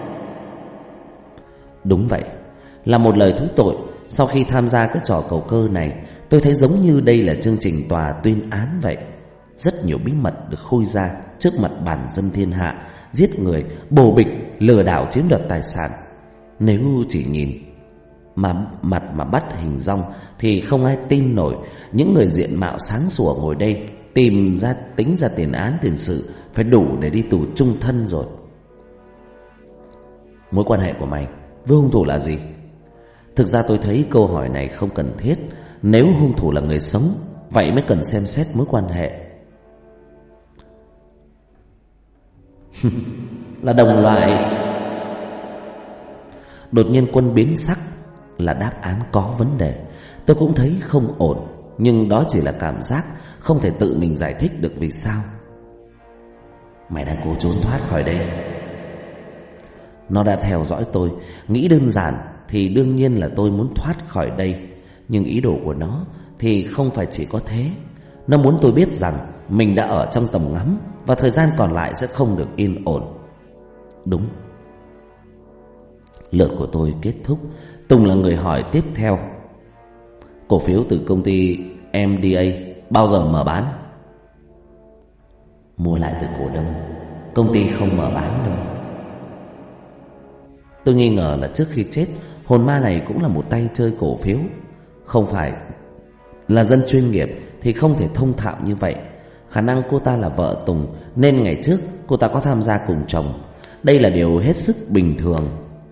S1: Đúng vậy. Là một lời thú tội. Sau khi tham gia cái trò cầu cơ này, tôi thấy giống như đây là chương trình tòa tuyên án vậy. Rất nhiều bí mật được khui ra trước mặt bản dân thiên hạ. Giết người, bồ bịch, lừa đảo chiếm đoạt tài sản. Nếu chỉ nhìn mà mặt mà bắt hình dong thì không ai tin nổi. Những người diện mạo sáng sủa ngồi đây tìm ra tính ra tiền án tiền sự phải đủ để đi tù chung thân rồi. Mối quan hệ của mày với hung thủ là gì? Thực ra tôi thấy câu hỏi này không cần thiết. Nếu hung thủ là người sống, vậy mới cần xem xét mối quan hệ. Là đồng loại. Đột nhiên Quân biến sắc. Là đáp án có vấn đề. Tôi cũng thấy không ổn, nhưng đó chỉ là cảm giác, không thể tự mình giải thích được vì sao. Mày đang cố trốn thoát khỏi đây. Nó đã theo dõi tôi. Nghĩ đơn giản thì đương nhiên là tôi muốn thoát khỏi đây. Nhưng ý đồ của nó thì không phải chỉ có thế. Nó muốn tôi biết rằng mình đã ở trong tầm ngắm, và thời gian còn lại sẽ không được yên ổn. Đúng. Lượt của tôi kết thúc. Tùng là người hỏi tiếp theo: Cổ phiếu từ công ty em đê a bao giờ mở bán? Mua lại từ cổ đông. Công ty không mở bán đâu. Tôi nghi ngờ là trước khi chết, hồn ma này cũng là một tay chơi cổ phiếu. Không phải là dân chuyên nghiệp thì không thể thông thạo như vậy. Khả năng cô ta là vợ Tùng, nên ngày trước cô ta có tham gia cùng chồng. Đây là điều hết sức bình thường.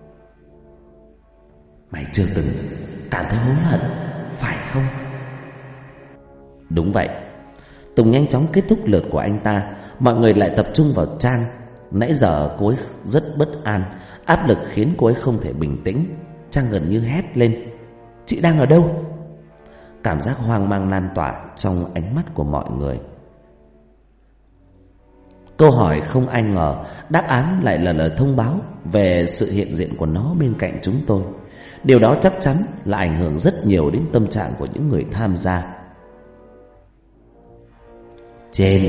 S1: Mày chưa từng cảm thấy hối hận, phải không? Đúng vậy. Tùng nhanh chóng kết thúc lượt của anh ta. Mọi người lại tập trung vào Trang. Nãy giờ cô ấy rất bất an, áp lực khiến cô ấy không thể bình tĩnh. Trang gần như hét lên: "Chị đang ở đâu?" Cảm giác hoang mang lan tỏa trong ánh mắt của mọi người. Câu hỏi không ai ngờ, đáp án lại là lời thông báo về sự hiện diện của nó bên cạnh chúng tôi. Điều đó chắc chắn là ảnh hưởng rất nhiều đến tâm trạng của những người tham gia. Trên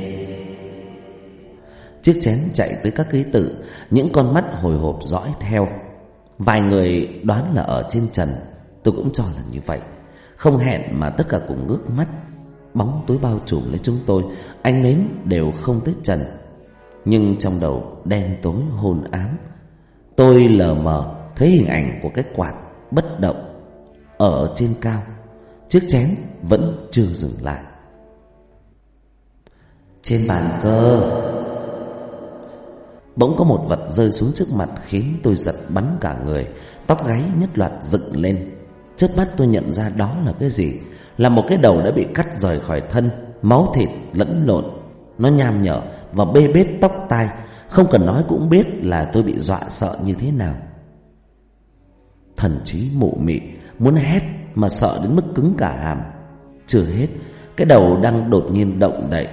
S1: chiếc chén chạy tới các ký tự, những con mắt hồi hộp dõi theo. Vài người đoán là ở trên trần, tôi cũng cho là như vậy. Không hẹn mà tất cả cùng ngước mắt. Bóng tối bao trùm lấy chúng tôi, ánh nến đều không tới trần, nhưng trong đầu đen tối hôn ám. Tôi lờ mờ thấy hình ảnh của cái quạt bất động ở trên cao. Chiếc chén vẫn chưa dừng lại. Trên bàn cờ bỗng có một vật rơi xuống trước mặt khiến tôi giật bắn cả người. Tóc gáy nhất loạt dựng lên. Chớp mắt tôi nhận ra đó là cái gì. Là một cái đầu đã bị cắt rời khỏi thân, máu thịt lẫn lộn. Nó nham nhở và bê bết tóc tai. Không cần nói cũng biết là tôi bị dọa sợ như thế nào. Thần trí mụ mị, muốn hét mà sợ đến mức cứng cả hàm. Chưa hết, cái đầu đang đột nhiên động đậy.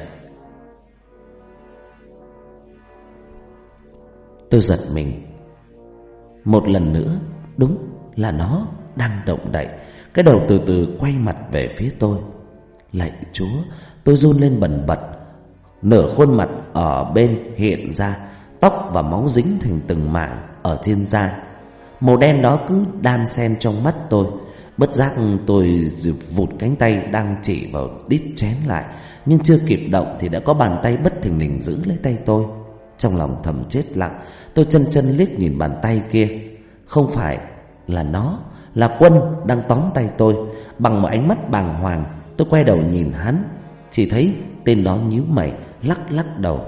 S1: Tôi giật mình. Một lần nữa, đúng là nó đang động đậy. Cái đầu từ từ quay mặt về phía tôi. Lạy Chúa, tôi run lên bần bật. Nửa khuôn mặt ở bên hiện ra, tóc và máu dính thành từng mảng ở trên da. Màu đen đó cứ đan xen trong mắt tôi. Bất giác tôi vụt cánh tay đang chỉ vào đít chén lại, nhưng chưa kịp động thì đã có bàn tay bất thình lình giữ lấy tay tôi. Trong lòng thầm chết lặng, tôi chân chân liếc nhìn bàn tay kia. Không phải là nó, là Quân đang tóm tay tôi. Bằng một ánh mắt bàng hoàng, tôi quay đầu nhìn hắn. Chỉ thấy tên đó nhíu mày, lắc lắc đầu.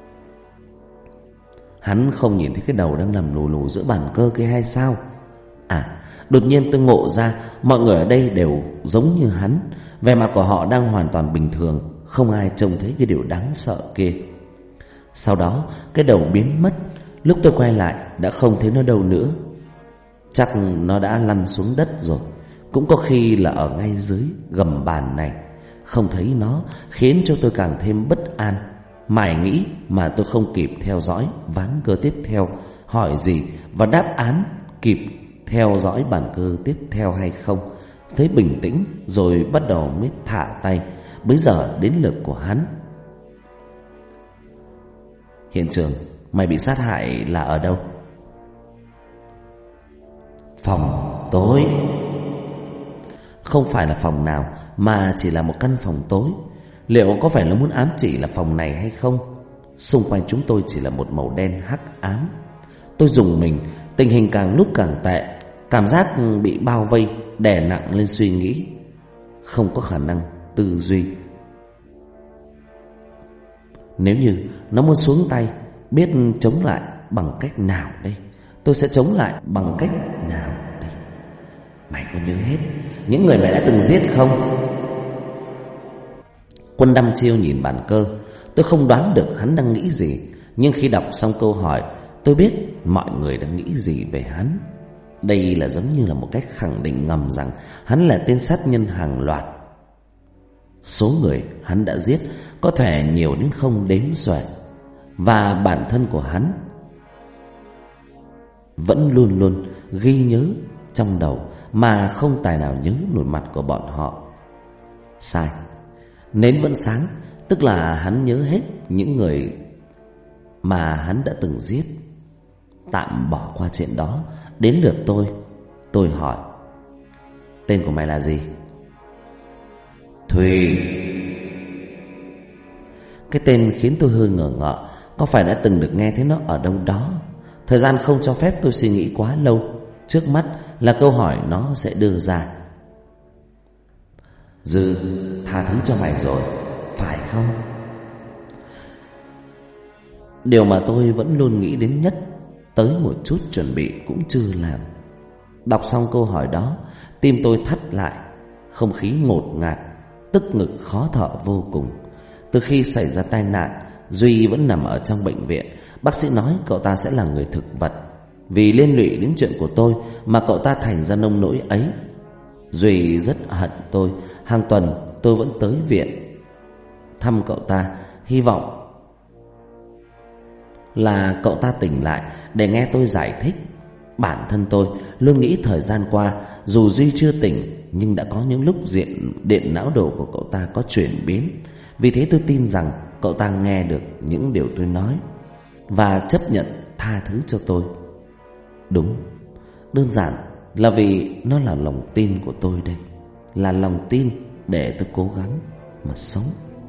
S1: Hắn không nhìn thấy cái đầu đang nằm lù lù giữa bàn cờ kia hay sao? À, đột nhiên tôi ngộ ra mọi người ở đây đều giống như hắn. Vẻ mặt của họ đang hoàn toàn bình thường, không ai trông thấy cái điều đáng sợ kia. Sau đó cái đầu biến mất. Lúc tôi quay lại đã không thấy nó đâu nữa. Chắc nó đã lăn xuống đất rồi. Cũng có khi là ở ngay dưới gầm bàn này. Không thấy nó khiến cho tôi càng thêm bất an. Mải nghĩ mà tôi không kịp theo dõi ván cờ tiếp theo hỏi gì và đáp án kịp theo dõi bàn cờ tiếp theo hay không. Thấy bình tĩnh rồi bắt đầu mới thả tay. Bây giờ đến lượt của hắn. Hiện trường mày bị sát hại là ở đâu? Phòng tối. Không phải là phòng nào, mà chỉ là một căn phòng tối. Liệu có phải nó muốn ám chỉ là phòng này hay không? Xung quanh chúng tôi chỉ là một màu đen hắc ám. Tôi rùng mình. Tình hình càng lúc càng tệ. Cảm giác bị bao vây đè nặng lên suy nghĩ. Không có khả năng tư duy. Nếu như nó muốn xuống tay, biết chống lại bằng cách nào đây? Tôi sẽ chống lại bằng cách nào đây? Mày có nhớ hết những người mày đã từng giết không? Quân đăm chiêu nhìn bàn cờ. Tôi không đoán được hắn đang nghĩ gì, nhưng khi đọc xong câu hỏi, tôi biết mọi người đang nghĩ gì về hắn. Đây là giống như là một cách khẳng định ngầm rằng hắn là tên sát nhân hàng loạt. Số người hắn đã giết có thể nhiều đến không đếm xuể, và bản thân của hắn vẫn luôn luôn ghi nhớ trong đầu mà không tài nào nhớ nổi mặt của bọn họ. Sai. Nến vẫn sáng, tức là hắn nhớ hết những người mà hắn đã từng giết. Tạm bỏ qua chuyện đó, đến lượt tôi. Tôi hỏi: tên của mày là gì? Thùy. Cái tên khiến tôi hơi ngờ ngợ. Có phải đã từng được nghe thấy nó ở đâu đó? Thời gian không cho phép tôi suy nghĩ quá lâu. Trước mắt là câu hỏi nó sẽ đưa ra. Dư, tha thứ cho mày rồi, phải không? Điều mà tôi vẫn luôn nghĩ đến nhất, tới một chút chuẩn bị cũng chưa làm. Đọc xong câu hỏi đó, tim tôi thắt lại. Không khí ngột ngạt, tức ngực khó thở vô cùng. Từ khi xảy ra tai nạn, Duy vẫn nằm ở trong bệnh viện. Bác sĩ nói cậu ta sẽ là người thực vật. Vì liên lụy đến chuyện của tôi mà cậu ta thành ra nông nỗi ấy. Duy rất hận tôi. Hàng tuần tôi vẫn tới viện thăm cậu ta, hy vọng là cậu ta tỉnh lại để nghe tôi giải thích. Bản thân tôi luôn nghĩ thời gian qua, dù Duy chưa tỉnh, nhưng đã có những lúc diện điện não đồ của cậu ta có chuyển biến. Vì thế tôi tin rằng cậu ta nghe được những điều tôi nói và chấp nhận tha thứ cho tôi. Đúng, đơn giản là vì nó là lòng tin của tôi đây, là lòng tin để tôi cố gắng mà sống.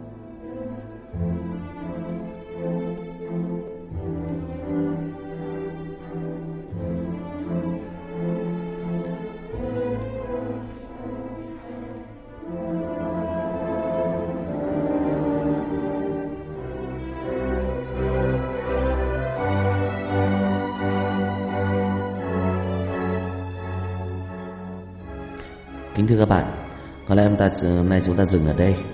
S1: Kính thưa các bạn, có lẽ hôm, ta, hôm nay chúng ta dừng ở đây.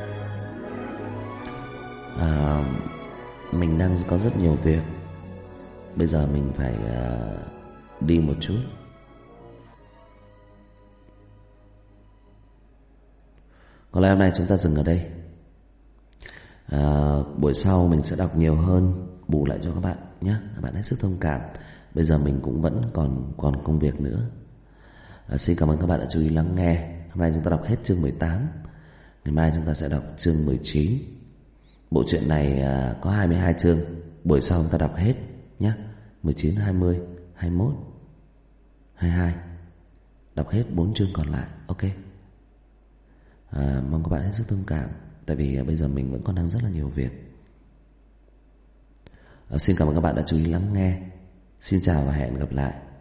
S1: à, Mình đang có rất nhiều việc. Bây giờ mình phải à, đi một chút. Có lẽ hôm nay chúng ta dừng ở đây. à, Buổi sau mình sẽ đọc nhiều hơn, bù lại cho các bạn nhé. Các bạn hết sức thông cảm. Bây giờ mình cũng vẫn còn còn công việc nữa. À, xin cảm ơn các bạn đã chú ý lắng nghe. Hôm nay chúng ta đọc hết chương mười tám. Ngày mai chúng ta sẽ đọc chương mười chín. Bộ truyện này à, có hai mươi hai chương. Buổi sau chúng ta đọc hết nhé. mười chín, hai mươi, hai mươi mốt, hai mươi hai. Đọc hết bốn chương còn lại. Ok. à, Mong các bạn hết sức thông cảm. Tại vì à, bây giờ mình vẫn còn đang rất là nhiều việc. à, Xin cảm ơn các bạn đã chú ý lắng nghe. Xin chào và hẹn gặp lại.